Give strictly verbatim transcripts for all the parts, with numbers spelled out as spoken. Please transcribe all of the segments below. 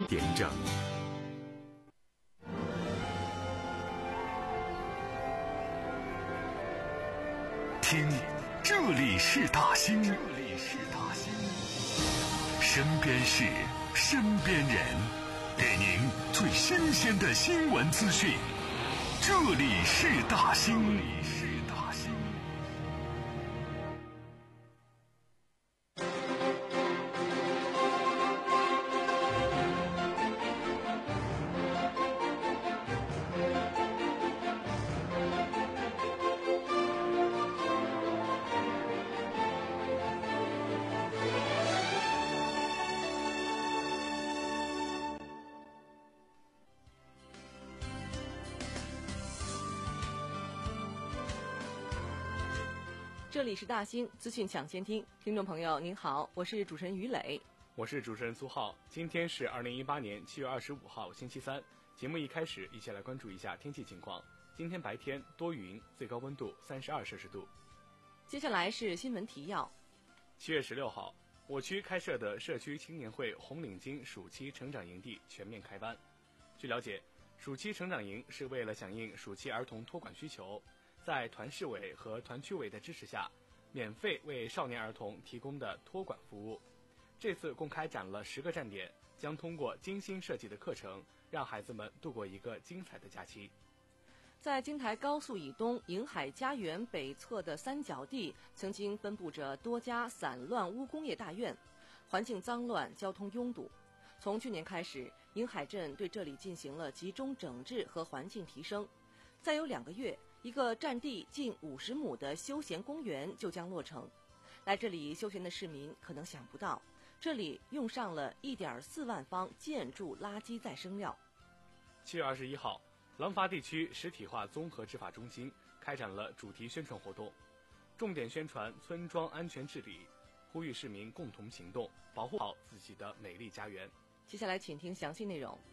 点整。听，这里是大兴，这里是大兴，身边事，身边人，给您最新鲜的新闻资讯。这里是大兴，这里是大兴。 这里是大兴资讯抢先听，听众朋友您好，我是主持人于磊， 我是主持人苏浩。今天是二零一八年七月二十五号星期三，节目一开始一起来关注一下天气情况。今天白天多云，最高温度三十二摄氏度。 接下来是新闻提要。 七月十六号，我区开设的社区青年会红领巾暑期成长营地全面开班。据了解，暑期成长营是为了响应暑期儿童托管需求，在团市委和团区委的支持下，免费为少年儿童提供的托管服务。这次共开展了十个站点，将通过精心设计的课程，让孩子们度过一个精彩的假期。 在京台高速以东瀛海家园北侧的三角地，曾经分布着多家散乱屋工业大院，环境脏乱，交通拥堵。从去年开始，瀛海镇对这里进行了集中整治和环境提升。再有两个月，一个占地近五十亩的休闲公园就将落成。来这里休闲的市民可能想不到，这里用上了 一点四万方建筑垃圾再生料。 七月二十一号，廊坊地区实体化综合执法中心开展了主题宣传活动，重点宣传村庄安全治理，呼吁市民共同行动，保护好自己的美丽家园。 接下来请听详细内容。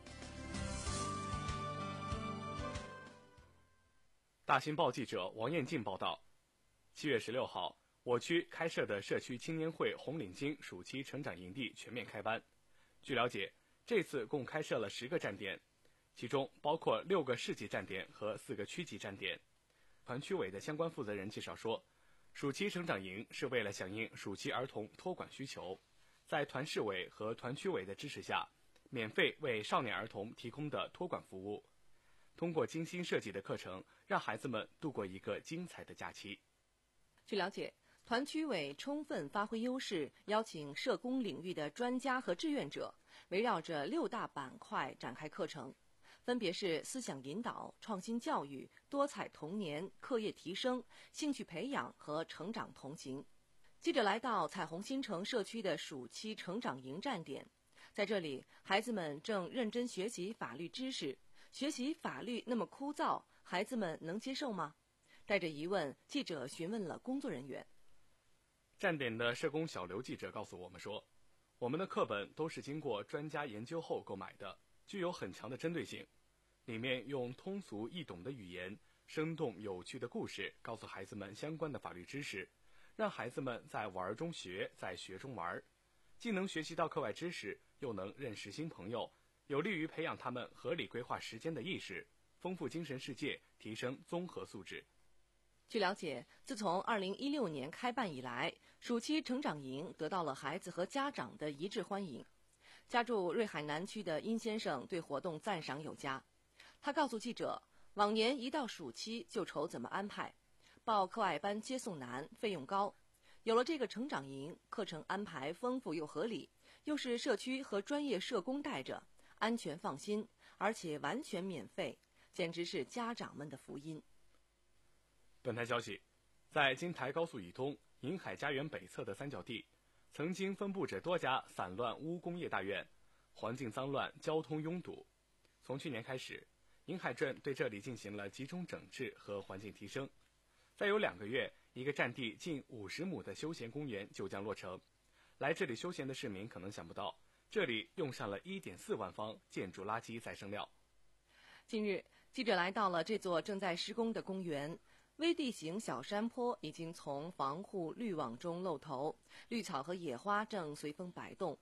大新报记者王艳静报道，七月十六号，我区开设的社区青年会红领巾暑期成长营地全面开班。据了解，这次共开设了十个站点，其中包括六个市级站点和四个区级站点。团区委的相关负责人介绍说，暑期成长营是为了响应暑期儿童托管需求，在团市委和团区委的支持下，免费为少年儿童提供的托管服务。通过精心设计的课程，让孩子们度过一个精彩的假期。 据了解，团区委充分发挥优势，邀请社工领域的专家和志愿者，围绕着六大板块展开课程，分别是思想引导、创新教育、多彩童年、课业提升、兴趣培养和成长同行。记者来到彩虹新城社区的暑期成长营站点，在这里，孩子们正认真学习法律知识。学习法律那么枯燥，孩子们能接受吗？带着疑问，记者询问了工作人员。 站点的社工小刘记者告诉我们说，我们的课本都是经过专家研究后购买的，具有很强的针对性，里面用通俗易懂的语言，生动有趣的故事，告诉孩子们相关的法律知识，让孩子们在玩中学，在学中玩，既能学习到课外知识，又能认识新朋友，有利于培养他们合理规划时间的意识，丰富精神世界，提升综合素质。 据了解，自从二零一六年开办以来，暑期成长营得到了孩子和家长的一致欢迎。家住瑞海南区的殷先生对活动赞赏有加。他告诉记者，往年一到暑期就愁怎么安排，报课外班接送难，费用高。有了这个成长营，课程安排丰富又合理，又是社区和专业社工带着，安全放心，而且完全免费，简直是家长们的福音。 本台消息，在京台高速以东瀛海家园北侧的三角地，曾经分布着多家散乱屋工业大院，环境脏乱，交通拥堵。从去年开始，瀛海镇对这里进行了集中整治和环境提升。再有两个月，一个占地近五十亩的休闲公园就将落成。来这里休闲的市民可能想不到，这里用上了 一点四万方建筑垃圾再生料。 近日，记者来到了这座正在施工的公园。微地形小山坡已经从防护滤网中露头，绿草和野花正随风摆动。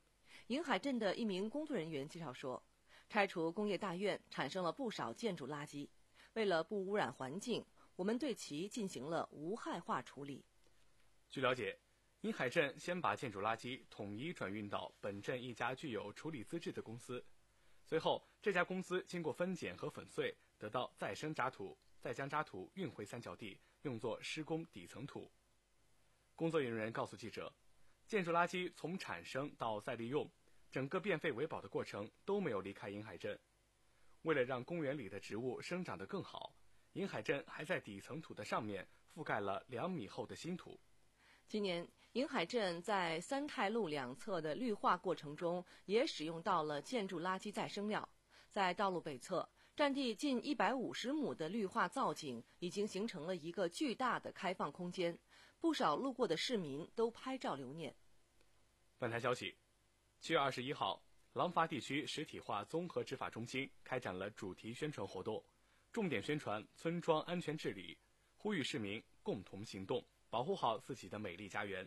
银海镇的一名工作人员介绍说，拆除工业大院产生了不少建筑垃圾，为了不污染环境，我们对其进行了无害化处理。 据了解，银海镇先把建筑垃圾统一转运到本镇一家具有处理资质的公司，随后这家公司经过分拣和粉碎，得到再生渣土，再将渣土运回三角地，用作施工底层土。工作人员告诉记者，建筑垃圾从产生到再利用，整个变废为宝的过程都没有离开银海镇。为了让公园里的植物生长得更好，银海镇还在底层土的上面覆盖了两米厚的新土。 今年，银海镇在三泰路两侧的绿化过程中，也使用到了建筑垃圾再生料。在道路北侧，占地近一百五十亩的绿化造景已经形成了一个巨大的开放空间，不少路过的市民都拍照留念。 本台消息，七月二十一号，廊坊地区实体化综合执法中心开展了主题宣传活动，重点宣传村庄安全治理，呼吁市民共同行动，保护好自己的美丽家园。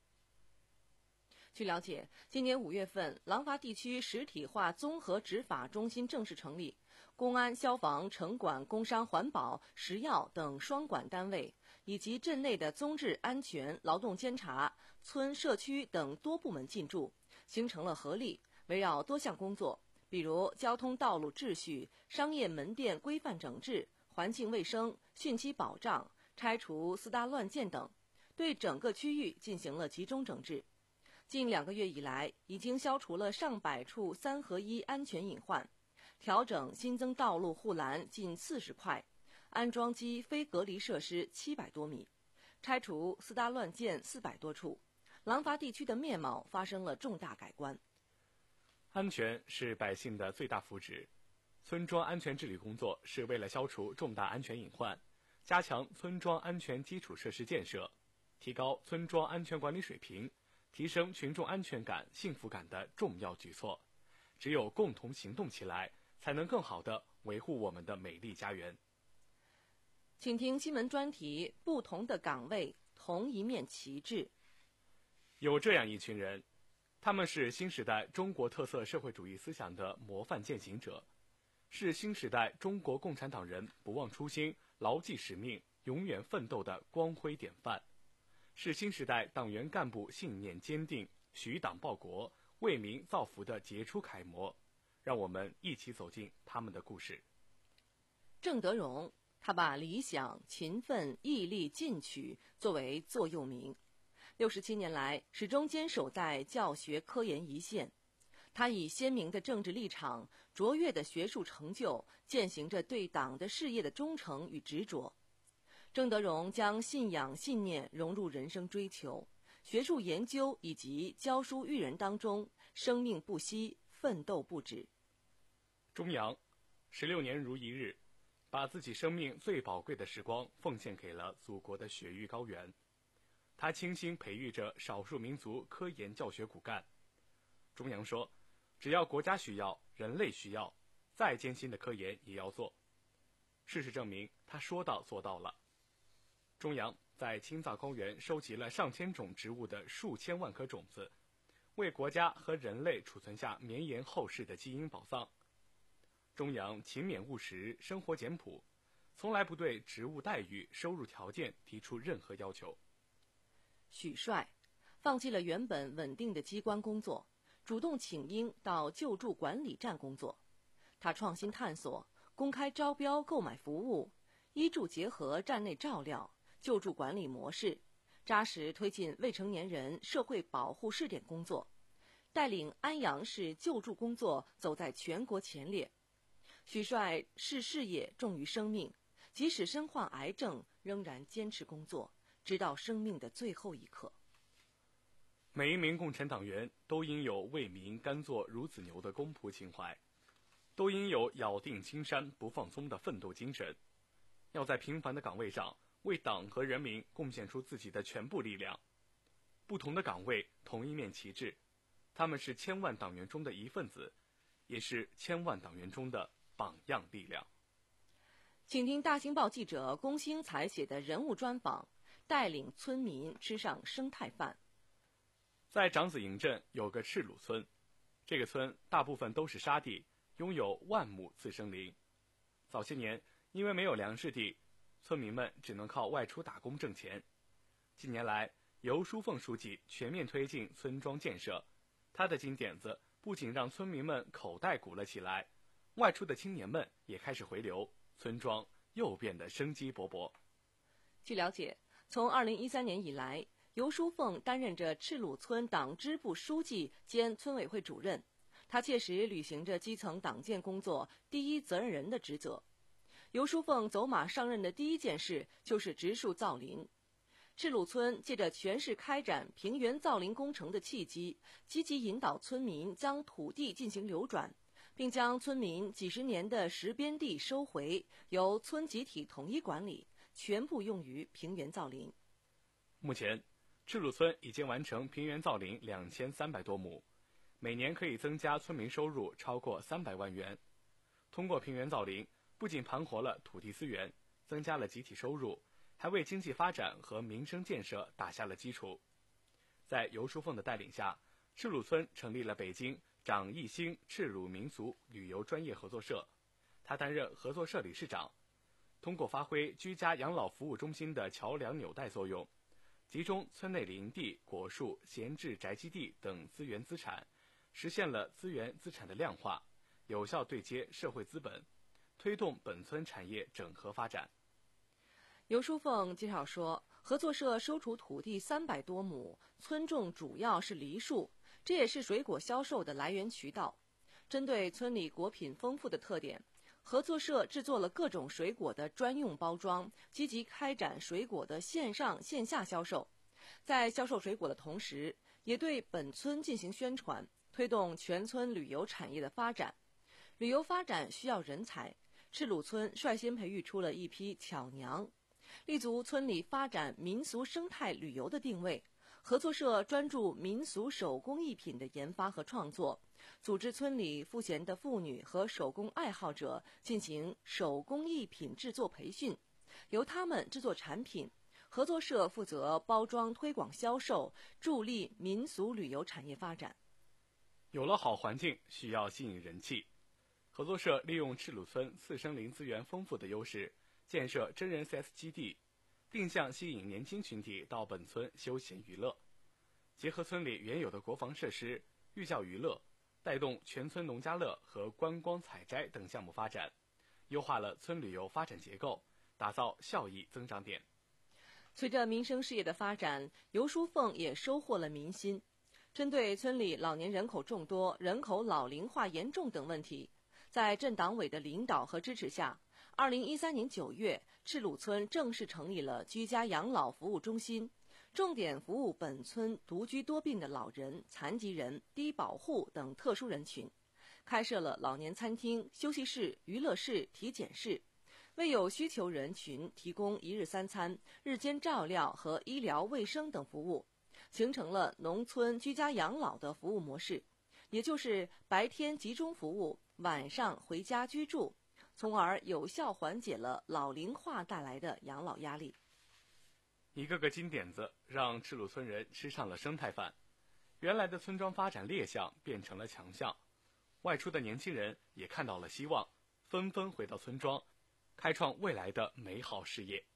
据了解，今年五月份，廊坊地区实体化综合执法中心正式成立，公安、消防、城管、工商、环保、食药等双管单位，以及镇内的综治、安全、劳动监察、村社区等多部门进驻，形成了合力，围绕多项工作，比如交通道路秩序、商业门店规范整治、环境卫生、汛期保障、拆除私搭乱建等，对整个区域进行了集中整治。近两个月以来，已经消除了上百处三合一安全隐患，调整新增道路护栏近四十块，安装机非隔离设施七百多米，拆除私搭乱建四百多处，廊坊地区的面貌发生了重大改观。 安全是百姓的最大福祉，村庄安全治理工作是为了消除重大安全隐患，加强村庄安全基础设施建设，提高村庄安全管理水平，提升群众安全感、幸福感的重要举措。只有共同行动起来，才能更好地维护我们的美丽家园。 请听新闻专题：不同的岗位，同一面旗帜。 有这样一群人，他们是新时代中国特色社会主义思想的模范践行者，是新时代中国共产党人不忘初心、牢记使命、永远奋斗的光辉典范，是新时代党员干部信念坚定、许党报国、为民造福的杰出楷模。让我们一起走进他们的故事。 郑德荣，他把理想、勤奋、毅力、进取作为座右铭，六十七年来始终坚守在教学科研一线。他以鲜明的政治立场、卓越的学术成就，践行着对党的事业的忠诚与执着。郑德荣将信仰信念融入人生追求、学术研究以及教书育人当中，生命不息，奋斗不止。 钟扬，十六年如一日，把自己生命最宝贵的时光奉献给了祖国的雪域高原。他倾心培育着少数民族科研教学骨干。钟扬说，只要国家需要，人类需要，再艰辛的科研也要做。事实证明，他说到做到了。钟扬在青藏高原收集了上千种植物的数千万颗种子，为国家和人类储存下绵延后世的基因宝藏。钟扬勤勉务实，生活简朴，从来不对职务待遇、收入条件提出任何要求。 许帅放弃了原本稳定的机关工作，主动请缨到救助管理站工作。他创新探索，公开招标购买服务，医助结合站内照料、救助管理模式，扎实推进未成年人社会保护试点工作，带领安阳市救助工作走在全国前列。许帅视事业重于生命，即使身患癌症，仍然坚持工作，直到生命的最后一刻。 每一名共产党员都应有为民甘做孺子牛的公仆情怀，都应有咬定青山不放松的奋斗精神，要在平凡的岗位上为党和人民贡献出自己的全部力量。不同的岗位，同一面旗帜，他们是千万党员中的一份子，也是千万党员中的榜样力量。 请听大新报记者龚兴才写的人物专访，带领村民吃上生态饭。 在长子营镇有个赤鲁村， 这个村大部分都是沙地，拥有万亩次生林。早些年因为没有粮食地，村民们只能靠外出打工挣钱。近年来，由书凤书记全面推进村庄建设，他的金点子不仅让村民们口袋鼓了起来，外出的青年们也开始回流，村庄又变得生机勃勃。 据了解，从二零一三年以来，尤书凤担任着赤鲁村党支部书记兼村委会主任，他切实履行着基层党建工作第一责任人的职责。尤书凤走马上任的第一件事就是植树造林。赤鲁村借着全市开展平原造林工程的契机，积极引导村民将土地进行流转，并将村民几十年的实边地收回，由村集体统一管理，全部用于平原造林。 目前，赤鲁村已经完成平原造林两千三百多亩，每年可以增加村民收入超过三百万元。通过平原造林，不仅盘活了土地资源，增加了集体收入，还为经济发展和民生建设打下了基础。在尤书凤的带领下，赤鲁村成立了北京长义兴赤鲁民俗旅游专业合作社，他担任合作社理事长。通过发挥居家养老服务中心的桥梁纽带作用，集中村内林地、果树、闲置宅基地等资源资产，实现了资源资产的量化，有效对接社会资本，推动本村产业整合发展。 尤书凤介绍说，合作社收储土地三百多亩，村种主要是梨树，这也是水果销售的来源渠道。针对村里果品丰富的特点，合作社制作了各种水果的专用包装，积极开展水果的线上线下销售。在销售水果的同时，也对本村进行宣传，推动全村旅游产业的发展。旅游发展需要人才，赤鲁村率先培育出了一批巧娘，立足村里发展民俗生态旅游的定位。合作社专注民俗手工艺品的研发和创作，组织村里赋闲的妇女和手工爱好者进行手工艺品制作培训，由他们制作产品，合作社负责包装推广销售，助力民俗旅游产业发展。 有了好环境，需要吸引人气。合作社利用赤鲁村次生林资源丰富的优势，建设真人 C S 基地，定向吸引年轻群体到本村休闲娱乐，结合村里原有的国防设施、寓教于乐，带动全村农家乐和观光采摘等项目发展，优化了村旅游发展结构，打造效益增长点。 随着民生事业的发展，尤书凤也收获了民心。针对村里老年人口众多、人口老龄化严重等问题，在镇党委的领导和支持下，二零一三年九月，赤鲁村正式成立了居家养老服务中心，重点服务本村独居多病的老人、残疾人、低保户等特殊人群，开设了老年餐厅、休息室、娱乐室、体检室，为有需求人群提供一日三餐、日间照料和医疗卫生等服务，形成了农村居家养老的服务模式，也就是白天集中服务，晚上回家居住，从而有效缓解了老龄化带来的养老压力。 一个个金点子让赤鲁村人吃上了生态饭，原来的村庄发展劣项变成了强项，外出的年轻人也看到了希望，纷纷回到村庄，开创未来的美好事业。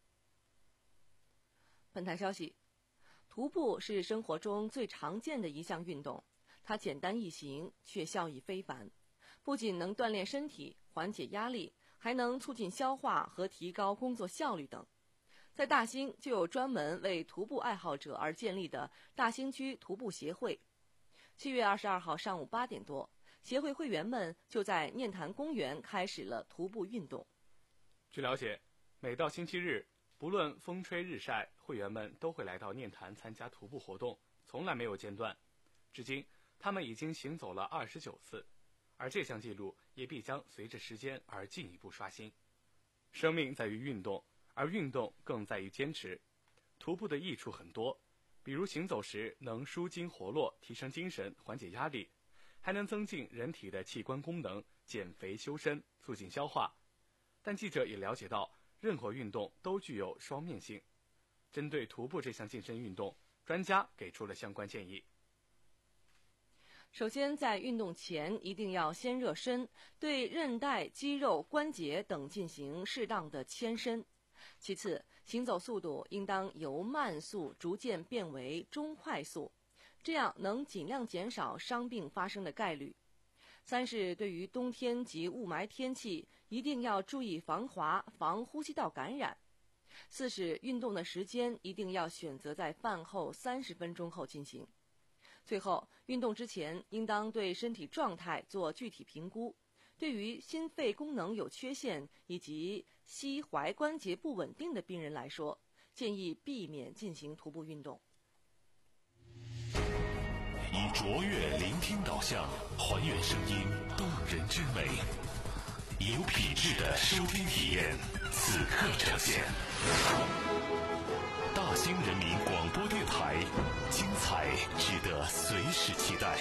本台消息，徒步是生活中最常见的一项运动，它简单易行，却效益非凡，不仅能锻炼身体、缓解压力，还能促进消化和提高工作效率等。在大兴就有专门为徒步爱好者而建立的大兴区徒步协会。七月二十二号上午八点多，协会会员们就在念坛公园开始了徒步运动。 据了解，每到星期日，不论风吹日晒，会员们都会来到念坛参加徒步活动，从来没有间断。至今，他们已经行走了二十九次，而这项记录也必将随着时间而进一步刷新。生命在于运动，而运动更在于坚持。徒步的益处很多，比如行走时能舒筋活络，提升精神，缓解压力，还能增进人体的器官功能，减肥修身，促进消化。但记者也了解到，任何运动都具有双面性。针对徒步这项健身运动，专家给出了相关建议。 首先，在运动前一定要先热身，对韧带、肌肉、关节等进行适当的牵伸。其次，行走速度应当由慢速逐渐变为中快速，这样能尽量减少伤病发生的概率。三是对于冬天及雾霾天气，一定要注意防滑、防呼吸道感染。四是运动的时间一定要选择在饭后三十分钟后进行。最后，运动之前应当对身体状态做具体评估。对于心肺功能有缺陷以及膝踝关节不稳定的病人来说，建议避免进行徒步运动。 以卓越聆听导向，还原声音动人之美，以有品质的收听体验，此刻呈现。大兴人民广播电台，精彩值得随时期待。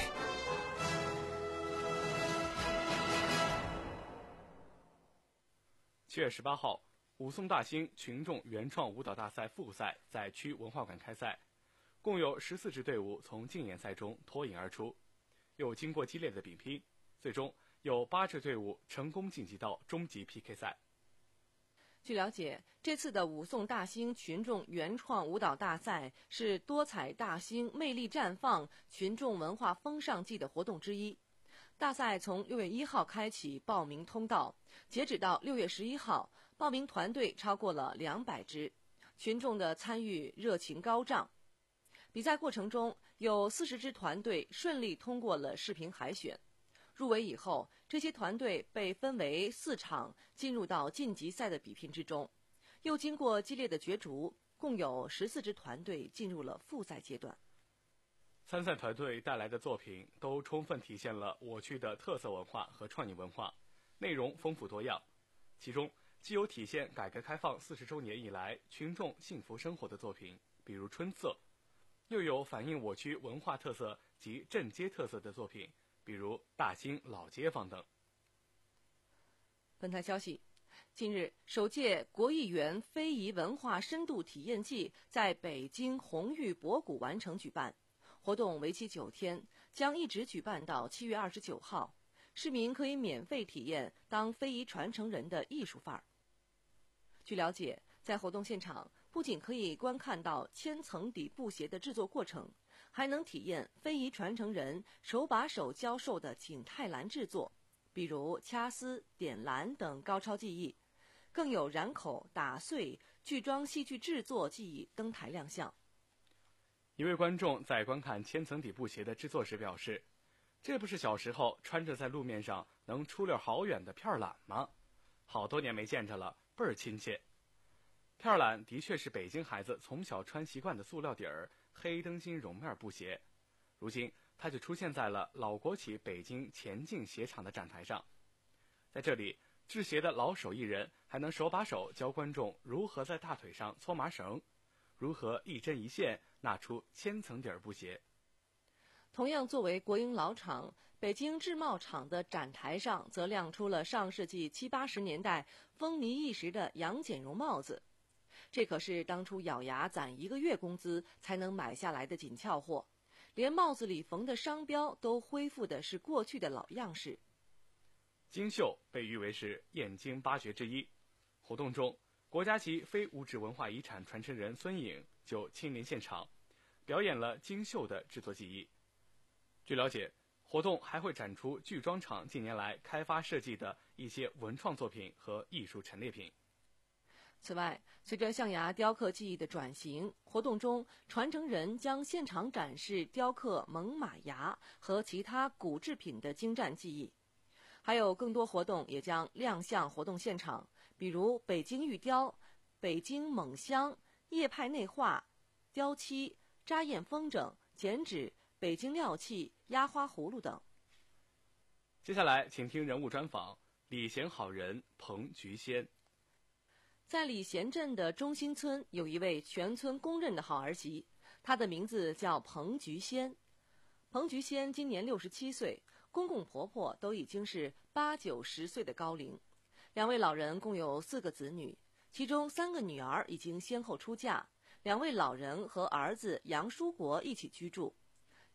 七月十八号，武颂大兴群众原创舞蹈大赛复赛在区文化馆开赛，共有十四支队伍从竞演赛中脱颖而出，又经过激烈的比拼，最终有八支队伍成功晋级到终极 P K 赛。 据了解，这次的武颂大兴群众原创舞蹈大赛是多彩大兴、魅力绽放群众文化风尚季的活动之一。大赛从六月一号开启报名通道，截止到六月十一号，报名团队超过了两百支，群众的参与热情高涨。比赛过程中，有四十支团队顺利通过了视频海选。入围以后，这些团队被分为四场，进入到晋级赛的比拼之中。又经过激烈的角逐，共有十四支团队进入了复赛阶段。 参赛团队带来的作品都充分体现了我区的特色文化和创意文化，内容丰富多样。其中既有体现改革开放四十周年以来群众幸福生活的作品，比如春色，又有反映我区文化特色及镇街特色的作品，比如大兴老街坊等。 本台消息，近日，首届国艺园非遗文化深度体验季在北京红玉博古完成举办，活动为期九天，将一直举办到七月二十九号。市民可以免费体验当非遗传承人的艺术范儿。据了解，在活动现场，不仅可以观看到千层底布鞋的制作过程，还能体验非遗传承人手把手教授的景泰蓝制作，比如掐丝、点蓝等高超技艺，更有染口、打碎、剧装戏剧制作技艺登台亮相。 一位观众在观看千层底布鞋的制作时表示，这不是小时候穿着在路面上能出溜好远的片懒吗？好多年没见着了，倍儿亲切。片懒的确是北京孩子从小穿习惯的塑料底儿黑灯芯绒面布鞋，如今它就出现在了老国企北京前进鞋厂的展台上。在这里，制鞋的老手艺人还能手把手教观众如何在大腿上搓麻绳，如何一针一线纳出千层底儿布鞋。 同样作为国营老厂，北京制帽厂的展台上则亮出了上世纪七八十年代风靡一时的杨剪绒帽子。这可是当初咬牙攒一个月工资才能买下来的紧俏货，连帽子里缝的商标都恢复的是过去的老样式。 京绣被誉为是燕京八绝之一，活动中，国家级非物质文化遗产传承人孙颖就亲临现场，表演了京绣的制作技艺。据了解，活动还会展出剧装厂近年来开发设计的一些文创作品和艺术陈列品。 此外，随着象牙雕刻技艺的转型，活动中传承人将现场展示雕刻猛犸牙和其他古制品的精湛技艺。还有更多活动也将亮相活动现场，比如北京玉雕、北京锰香、叶派内画、雕漆、扎砚风筝、剪纸、北京料器、压花葫芦等。 接下来请听人物专访，礼贤好人彭菊仙。 在礼贤镇的中心村有一位全村公认的好儿媳，她的名字叫彭菊仙。彭菊仙今年六十七岁，公公婆婆都已经是八九十岁的高龄。两位老人共有四个子女，其中三个女儿已经先后出嫁，两位老人和儿子杨书国一起居住。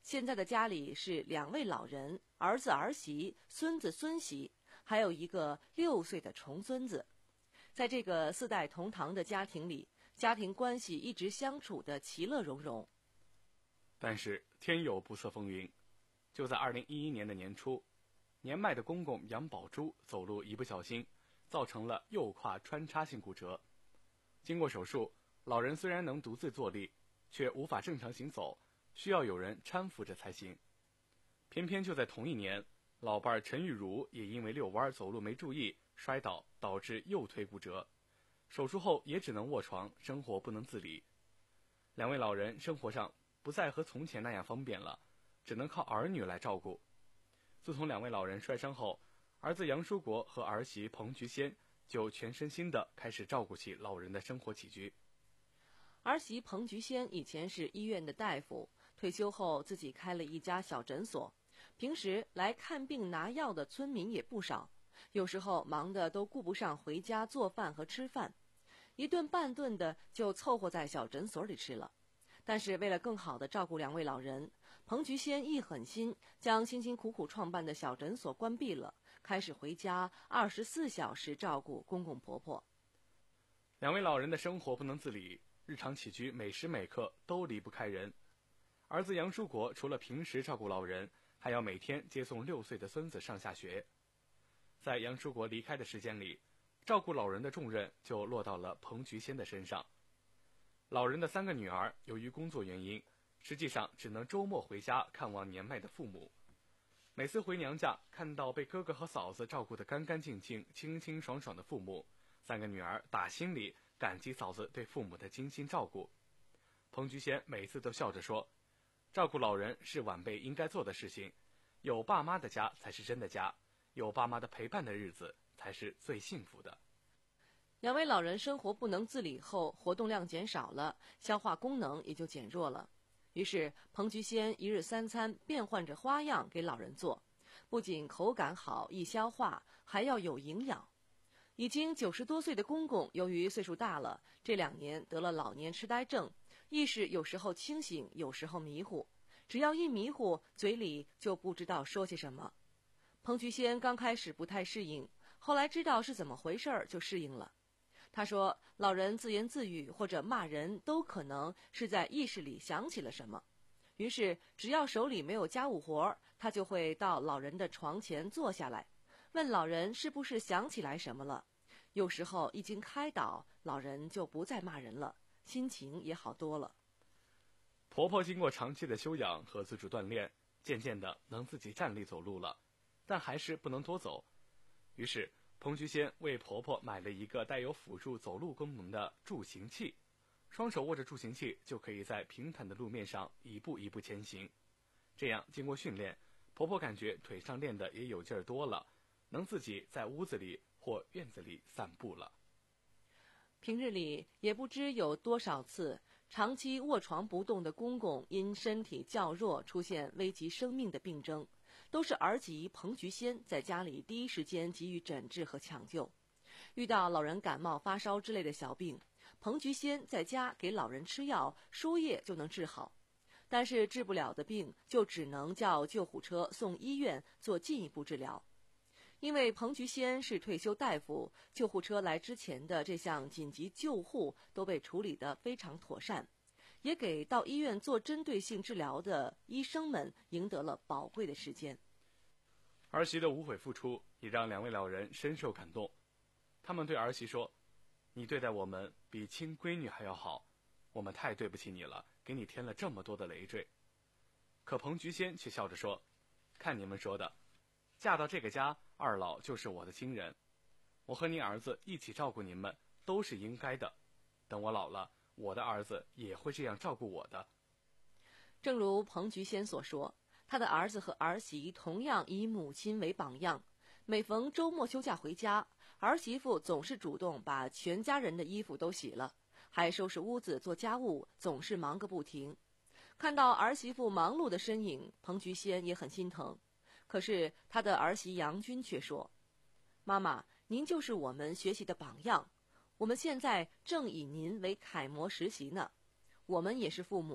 现在的家里是两位老人，儿子儿媳，孙子孙媳，还有一个六岁的重孙子。在这个四代同堂的家庭里，家庭关系一直相处的其乐融融。 但是天有不测风云，就在二零一一年的年初，年迈的公公杨宝珠走路一不小心，造成了右胯穿插性骨折。经过手术，老人虽然能独自坐立，却无法正常行走，需要有人搀扶着才行。偏偏就在同一年，老伴陈玉茹也因为遛弯走路没注意摔倒，导致右腿骨折，手术后也只能卧床，生活不能自理。两位老人生活上不再和从前那样方便了，只能靠儿女来照顾。自从两位老人摔伤后，儿子杨书国和儿媳彭菊仙就全身心地开始照顾起老人的生活起居。 儿媳彭菊仙以前是医院的大夫，退休后自己开了一家小诊所，平时来看病拿药的村民也不少，有时候忙得都顾不上回家做饭和吃饭，一顿半顿的就凑合在小诊所里吃了。但是为了更好地照顾两位老人，彭菊仙一狠心，将辛辛苦苦创办的小诊所关闭了，开始回家二十四小时照顾公公婆婆。 两位老人的生活不能自理，日常起居每时每刻都离不开人。儿子杨书国除了平时照顾老人，还要每天接送六岁的孙子上下学。在杨书国离开的时间里，照顾老人的重任就落到了彭菊仙的身上。老人的三个女儿由于工作原因，实际上只能周末回家看望年迈的父母。每次回娘家，看到被哥哥和嫂子照顾得干干净净、清清爽爽的父母，三个女儿打心里感激嫂子对父母的精心照顾。彭菊仙每次都笑着说，照顾老人是晚辈应该做的事情，有爸妈的家才是真的家，有爸妈的陪伴的日子才是最幸福的。 两位老人生活不能自理后，活动量减少了，消化功能也就减弱了。于是彭菊仙一日三餐变换着花样给老人做，不仅口感好易消化，还要有营养。已经九十多岁的公公由于岁数大了，这两年得了老年痴呆症，意识有时候清醒，有时候迷糊，只要一迷糊，嘴里就不知道说些什么。彭菊仙刚开始不太适应，后来知道是怎么回事就适应了。他说，老人自言自语或者骂人都可能是在意识里想起了什么，于是只要手里没有家务活，他就会到老人的床前坐下来，问老人是不是想起来什么了。有时候一经开导，老人就不再骂人了，心情也好多了。 婆婆经过长期的休养和自主锻炼，渐渐的能自己站立走路了，但还是不能多走。于是彭菊仙为婆婆买了一个带有辅助走路功能的助行器，双手握着助行器就可以在平坦的路面上一步一步前行。这样经过训练，婆婆感觉腿上练得也有劲儿多了，能自己在屋子里或院子里散步了。 平日里也不知有多少次，长期卧床不动的公公因身体较弱出现危及生命的病症，都是儿媳彭菊仙在家里第一时间给予诊治和抢救。遇到老人感冒发烧之类的小病，彭菊仙在家给老人吃药，输液就能治好，但是治不了的病就只能叫救护车送医院做进一步治疗。因为彭菊仙是退休大夫，救护车来之前的这项紧急救护都被处理得非常妥善，也给到医院做针对性治疗的医生们赢得了宝贵的时间。 儿媳的无悔付出也让两位老人深受感动。他们对儿媳说，你对待我们比亲闺女还要好，我们太对不起你了，给你添了这么多的累赘。可彭菊仙却笑着说，看你们说的，嫁到这个家，二老就是我的亲人，我和您儿子一起照顾您们都是应该的，等我老了，我的儿子也会这样照顾我的。 正如彭菊仙所说，他的儿子和儿媳同样以母亲为榜样，每逢周末休假回家，儿媳妇总是主动把全家人的衣服都洗了，还收拾屋子做家务，总是忙个不停。看到儿媳妇忙碌的身影，彭菊仙也很心疼。可是他的儿媳杨军却说，妈妈，您就是我们学习的榜样，我们现在正以您为楷模实习呢。我们也是父母，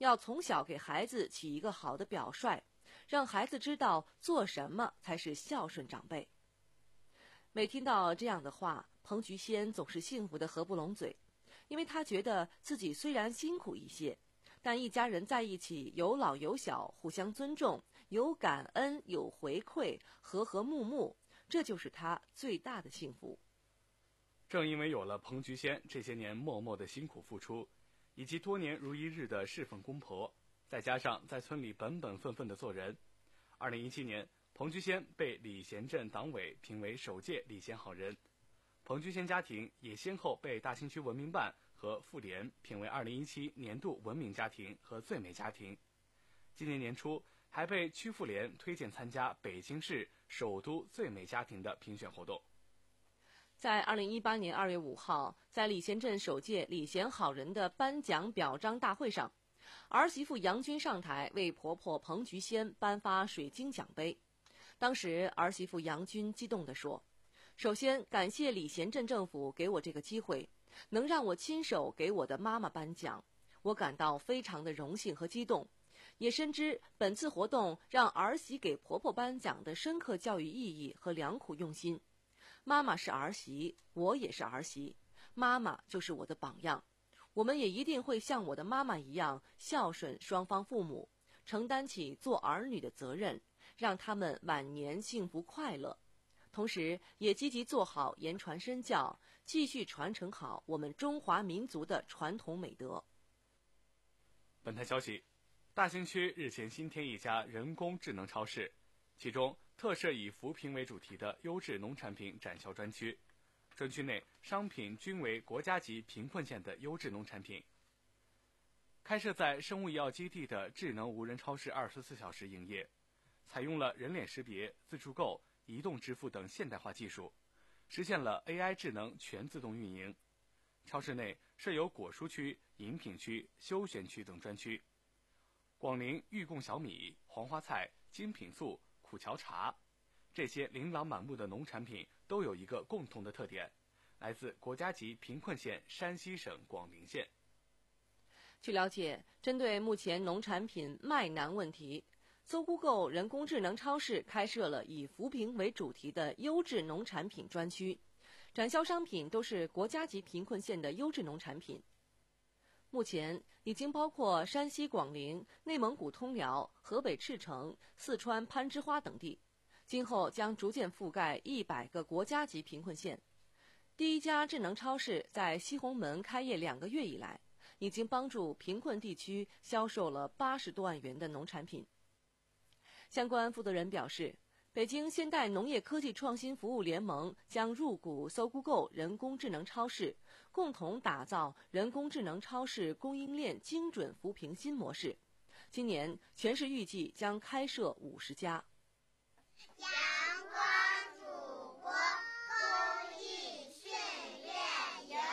要从小给孩子起一个好的表率，让孩子知道做什么才是孝顺长辈。每听到这样的话，彭菊仙总是幸福得合不拢嘴，因为她觉得自己虽然辛苦一些，但一家人在一起有老有小，互相尊重，有感恩有回馈，和和睦睦，这就是她最大的幸福。 正因为有了彭菊仙这些年默默的辛苦付出，以及多年如一日的侍奉公婆，再加上在村里本本分分的做人，二零一七年彭菊仙被礼贤镇党委评为首届礼贤好人。彭菊仙家庭也先后被大兴区文明办和妇联评为二零一七年度文明家庭和最美家庭。今年年初还被区妇联推荐参加北京市首都最美家庭的评选活动。 在二零一八年二月五号，在礼贤镇首届礼贤好人的颁奖表彰大会上，儿媳妇杨军上台为婆婆彭菊仙颁发水晶奖杯。当时儿媳妇杨军激动地说，首先感谢礼贤镇政府给我这个机会，能让我亲手给我的妈妈颁奖，我感到非常的荣幸和激动，也深知本次活动让儿媳给婆婆颁奖的深刻教育意义和良苦用心。妈妈是儿媳，我也是儿媳，妈妈就是我的榜样，我们也一定会像我的妈妈一样孝顺双方父母，承担起做儿女的责任，让他们晚年幸福快乐，同时也积极做好言传身教，继续传承好我们中华民族的传统美德。 本台消息，大兴区日前新添一家人工智能超市，其中特设以扶贫为主题的优质农产品展销专区，专区内商品均为国家级贫困县的优质农产品。开设在生物医药基地的智能无人超市二十四小时营业，采用了人脸识别、自助购、移动支付等现代化技术，实现了 A I 智能全自动运营。超市内设有果蔬区、饮品区、休闲区等专区。广陵玉贡小米、黄花菜、精品素、苦荞茶，这些琳琅满目的农产品都有一个共同的特点，来自国家级贫困县山西省广陵县。 据了解，针对目前农产品卖难问题，搜狐购人工智能超市开设了以扶贫为主题的优质农产品专区，展销商品都是国家级贫困县的优质农产品。目前已经包括山西广陵、内蒙古通辽、河北赤城、四川攀枝花等地，今后将逐渐覆盖一百个国家级贫困县。第一家智能超市在西红门开业两个月以来，已经帮助贫困地区销售了八十多万元的农产品。相关负责人表示，北京现代农业科技创新服务联盟将入股搜狐购人工智能超市，共同打造人工智能超市供应链精准扶贫新模式。今年全市预计将开设五十家。 阳光主播公益训练营。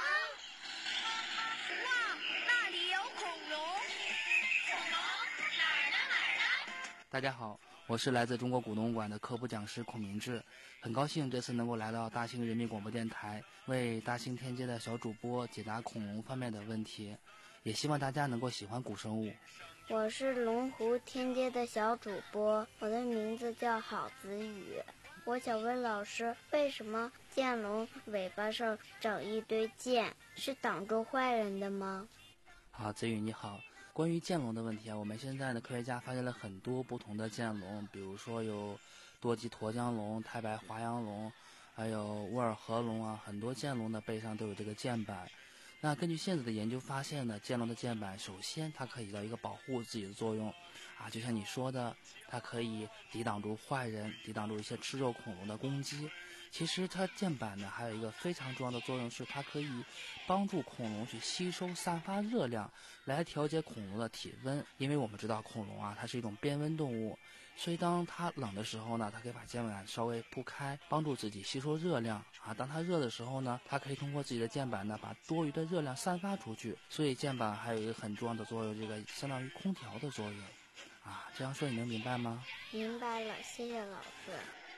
哇，那里有恐龙！恐龙哪儿呢哪儿呢？ 大家好，我是来自中国古农馆的科普讲师孔明志，很高兴这次能够来到大兴人民广播电台，为大兴天街的小主播解答恐龙方面的问题，也希望大家能够喜欢古生物。 我是龙湖天街的小主播，我的名字叫郝子宇。我想问老师，为什么剑龙尾巴上长一堆剑，是挡住坏人的吗？ 好，子宇你好。关于剑龙的问题啊，我们现在的科学家发现了很多不同的剑龙，比如说有多棘沱江龙、太白华阳龙，还有沃尔河龙啊，很多剑龙的背上都有这个剑板。那根据现在的研究发现呢，剑龙的剑板首先它可以起到一个保护自己的作用啊，就像你说的，它可以抵挡住坏人，抵挡住一些吃肉恐龙的攻击。其实它剑板呢还有一个非常重要的作用，是它可以帮助恐龙去吸收散发热量，来调节恐龙的体温。因为我们知道恐龙啊它是一种变温动物，所以当它冷的时候呢，它可以把剑板稍微铺开，帮助自己吸收热量啊。当它热的时候呢，它可以通过自己的剑板呢把多余的热量散发出去。所以剑板还有一个很重要的作用，这个相当于空调的作用啊。这样说你能明白吗？ 明白了，谢谢老师。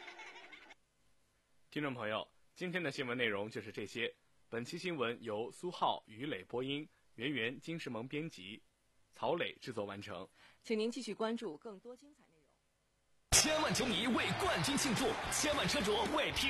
听众朋友，今天的新闻内容就是这些。本期新闻由苏浩、于磊播音，圆圆、金世萌编辑。 曹磊制作完成。 请您继续关注更多精彩内容。 千万球迷为冠军庆祝，千万车主为 P